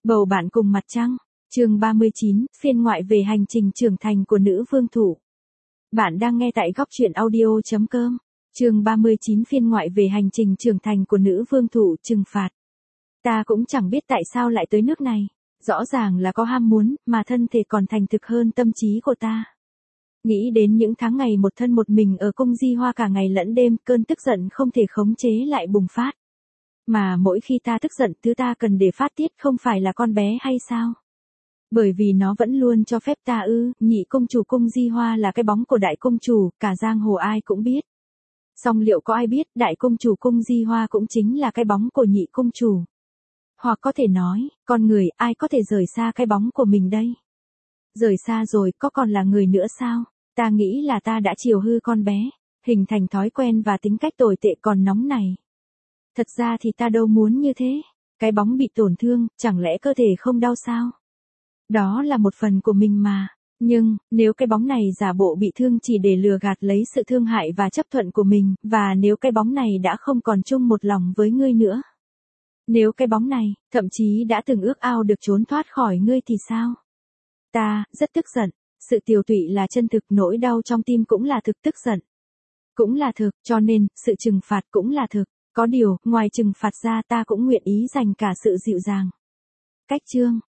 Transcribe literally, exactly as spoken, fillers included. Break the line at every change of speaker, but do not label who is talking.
Bầu bạn cùng mặt trăng. Chương ba mươi chín, phiên ngoại về hành trình trưởng thành của nữ vương thủ. Bạn đang nghe tại góc truyện audio chấm com. Chương ba mươi chín, phiên ngoại về hành trình trưởng thành của nữ vương thủ, trừng phạt. Ta cũng chẳng biết tại sao lại tới nước này. Rõ ràng là có ham muốn, mà thân thể còn thành thực hơn tâm trí của ta. Nghĩ đến những tháng ngày một thân một mình ở cung Di Hoa cả ngày lẫn đêm, cơn tức giận không thể khống chế lại bùng phát. Mà mỗi khi ta tức giận, thứ ta cần để phát tiết không phải là con bé hay sao? Bởi vì nó vẫn luôn cho phép ta ư, nhị công chủ cung Di Hoa là cái bóng của đại công chủ, cả giang hồ ai cũng biết. Song liệu có ai biết đại công chủ cung Di Hoa cũng chính là cái bóng của nhị công chủ? Hoặc có thể nói, con người ai có thể rời xa cái bóng của mình đây? Rời xa rồi có còn là người nữa sao? Ta nghĩ là ta đã chiều hư con bé, hình thành thói quen và tính cách tồi tệ còn nóng này. Thật ra thì ta đâu muốn như thế. Cái bóng bị tổn thương, chẳng lẽ cơ thể không đau sao? Đó là một phần của mình mà. Nhưng, nếu cái bóng này giả bộ bị thương chỉ để lừa gạt lấy sự thương hại và chấp thuận của mình, và nếu cái bóng này đã không còn chung một lòng với ngươi nữa. Nếu cái bóng này, thậm chí đã từng ước ao được trốn thoát khỏi ngươi thì sao? Ta, rất tức giận. Sự tiều tụy là chân thực, nỗi đau trong tim cũng là thực, tức giận cũng là thực, cho nên, sự trừng phạt cũng là thực. Có điều, ngoài trừng phạt ra ta cũng nguyện ý dành cả sự dịu dàng. Cách chương,